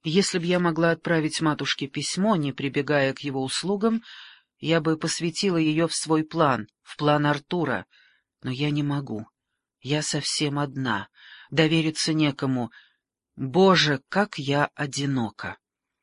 Если б я могла отправить матушке письмо, не прибегая к его услугам, я бы посвятила ее в свой план, в план Артура. Но я не могу. Я совсем одна. Довериться некому. Боже, как я одинока!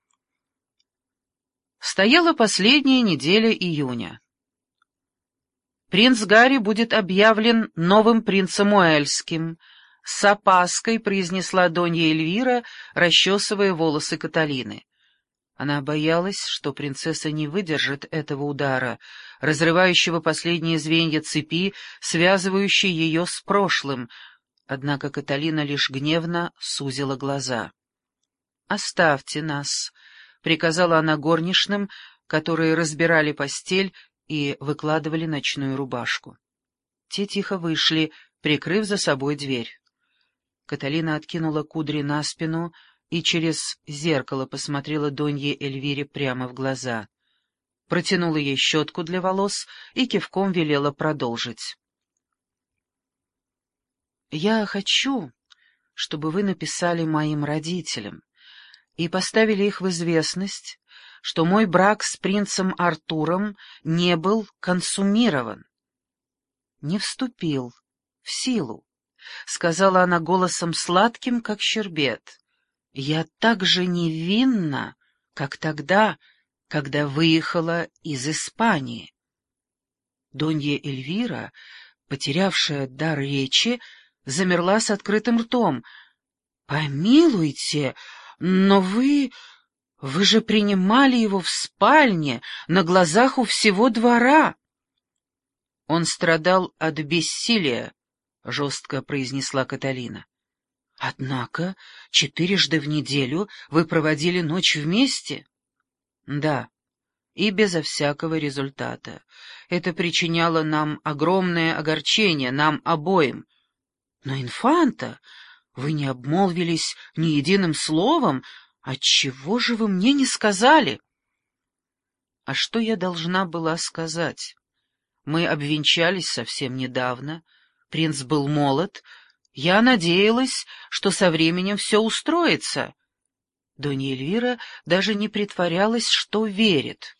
Стояла последняя неделя июня. «Принц Гарри будет объявлен новым принцем Уэльским», — с опаской произнесла Донья Эльвира, расчесывая волосы Каталины. Она боялась, что принцесса не выдержит этого удара, разрывающего последние звенья цепи, связывающей ее с прошлым, однако Каталина лишь гневно сузила глаза. «Оставьте нас», — приказала она горничным, которые разбирали постель и выкладывали ночную рубашку. Те тихо вышли, прикрыв за собой дверь. Каталина откинула кудри на спину и через зеркало посмотрела Донье Эльвире прямо в глаза. Протянула ей щетку для волос и кивком велела продолжить. «Я хочу, чтобы вы написали моим родителям и поставили их в известность, что мой брак с принцем Артуром не был консумирован, не вступил в силу», — сказала она голосом сладким, как щербет. «Я так же невинна, как тогда, когда выехала из Испании». Донья Эльвира, потерявшая дар речи, замерла с открытым ртом. «Помилуйте, но вы же принимали его в спальне, на глазах у всего двора». «Он страдал от бессилия», — жестко произнесла Каталина. «Однако 4 в неделю вы проводили ночь вместе?» «Да, и безо всякого результата. Это причиняло нам огромное огорчение, нам обоим. Но, инфанта, вы не обмолвились ни единым словом. Отчего же вы мне не сказали?» «А что я должна была сказать? Мы обвенчались совсем недавно, принц был молод, я надеялась, что со временем все устроится». Донья Эльвира даже не притворялась, что верит.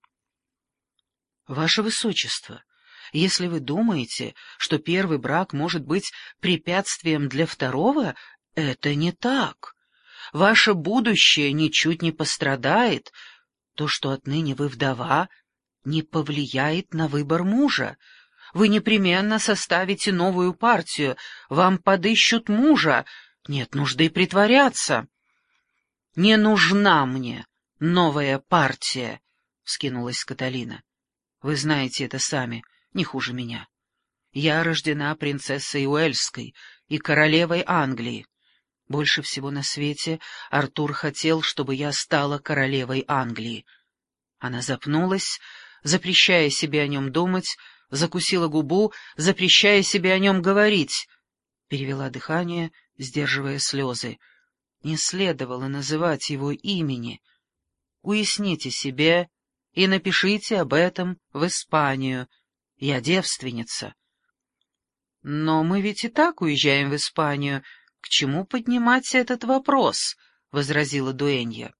«Ваше Высочество, если вы думаете, что первый брак может быть препятствием для второго, это не так. Ваше будущее ничуть не пострадает. То, что отныне вы вдова, не повлияет на выбор мужа. Вы непременно составите новую партию, вам подыщут мужа, нет нужды притворяться». «Не нужна мне новая партия», — вскинулась Каталина. «Вы знаете это сами, не хуже меня. Я рождена принцессой Уэльской и королевой Англии. Больше всего на свете Артур хотел, чтобы я стала королевой Англии». Она запнулась, запрещая себе о нем думать, закусила губу, запрещая себе о нем говорить, перевела дыхание, сдерживая слезы. Не следовало называть его имени. Уясните себе и напишите об этом в Испанию. Я девственница. «Но мы ведь и так уезжаем в Испанию. К чему поднимать этот вопрос?» — возразила дуэнья.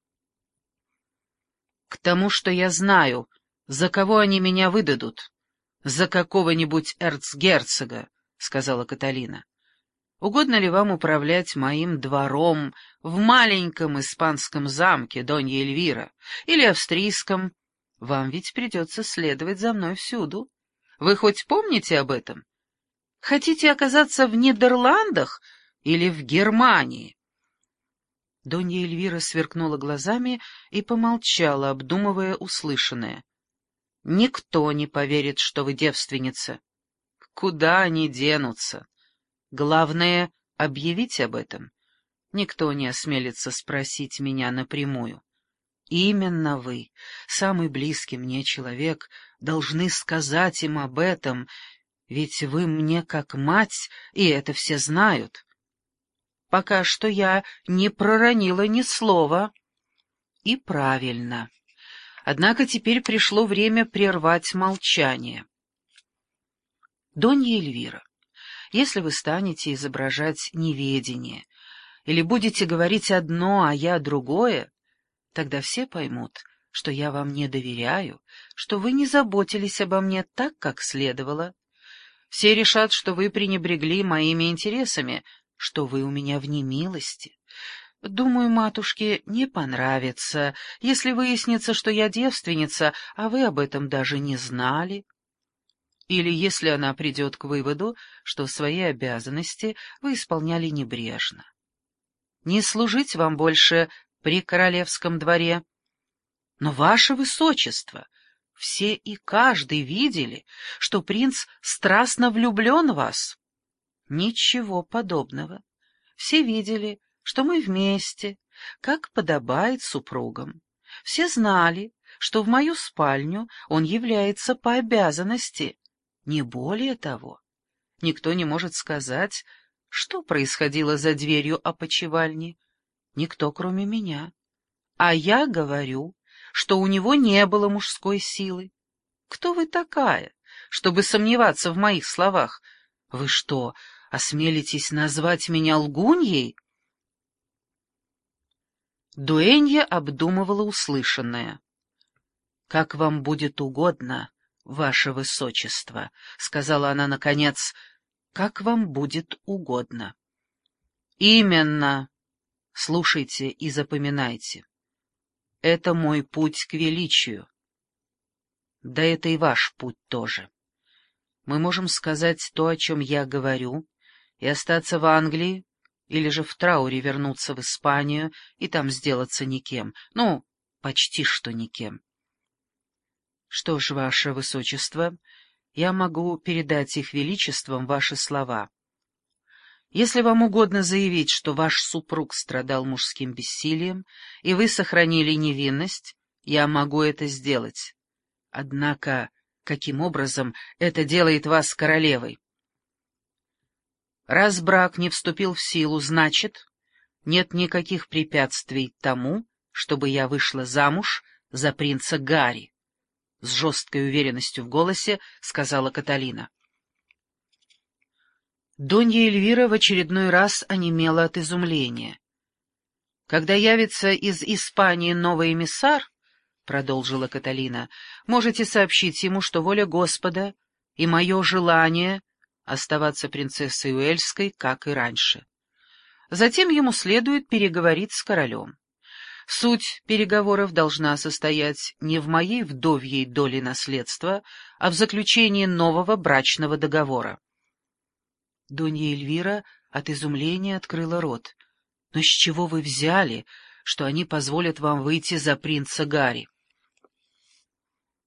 «К тому, что я знаю, за кого они меня выдадут. За какого-нибудь эрцгерцога», — сказала Каталина. «Угодно ли вам управлять моим двором в маленьком испанском замке, Донья Эльвира, или австрийском? Вам ведь придется следовать за мной всюду. Вы хоть помните об этом? Хотите оказаться в Нидерландах или в Германии?» Донья Эльвира сверкнула глазами и помолчала, обдумывая услышанное. «Никто не поверит, что вы девственница. Куда они денутся? Главное — объявить об этом. Никто не осмелится спросить меня напрямую. Именно вы, самый близкий мне человек, должны сказать им об этом, ведь вы мне как мать, и это все знают. Пока что я не проронила ни слова. И правильно. Однако теперь пришло время прервать молчание. Донья Эльвира, если вы станете изображать неведение или будете говорить одно, а я другое, тогда все поймут, что я вам не доверяю, что вы не заботились обо мне так, как следовало. Все решат, что вы пренебрегли моими интересами, что вы у меня в немилости. Думаю, матушке не понравится, если выяснится, что я девственница, а вы об этом даже не знали. Или если она придет к выводу, что свои обязанности вы исполняли небрежно. Не служить вам больше при королевском дворе. Но, ваше высочество, все и каждый видели, что принц страстно влюблен в вас. Ничего подобного. Все видели, что мы вместе, как подобает супругам. Все знали, что в мою спальню он является по обязанности. Не более того, никто не может сказать, что происходило за дверью опочивальни. Никто, кроме меня. А я говорю, что у него не было мужской силы. Кто вы такая, чтобы сомневаться в моих словах? Вы что, осмелитесь назвать меня лгуньей? Дуэнья обдумывала услышанное. — Как вам будет угодно, ваше высочество, — сказала она наконец, — как вам будет угодно. — Именно. Слушайте и запоминайте. Это мой путь к величию. Да это и ваш путь тоже. Мы можем сказать то, о чем я говорю, и остаться в Англии, или же в трауре вернуться в Испанию и там сделаться никем. Ну, почти что никем. Что ж, ваше высочество, я могу передать их величествам ваши слова. Если вам угодно заявить, что ваш супруг страдал мужским бессилием, и вы сохранили невинность, я могу это сделать. Однако, каким образом это делает вас королевой? Раз брак не вступил в силу, значит, нет никаких препятствий тому, чтобы я вышла замуж за принца Гарри, — с жесткой уверенностью в голосе сказала Каталина. Донья Эльвира в очередной раз онемела от изумления. — Когда явится из Испании новый эмиссар, — продолжила Каталина, — можете сообщить ему, что воля Господа и мое желание оставаться принцессой Уэльской, как и раньше. Затем ему следует переговорить с королем. Суть переговоров должна состоять не в моей вдовьей доле наследства, а в заключении нового брачного договора. Донья Эльвира от изумления открыла рот. — Но с чего вы взяли, что они позволят вам выйти за принца Гарри?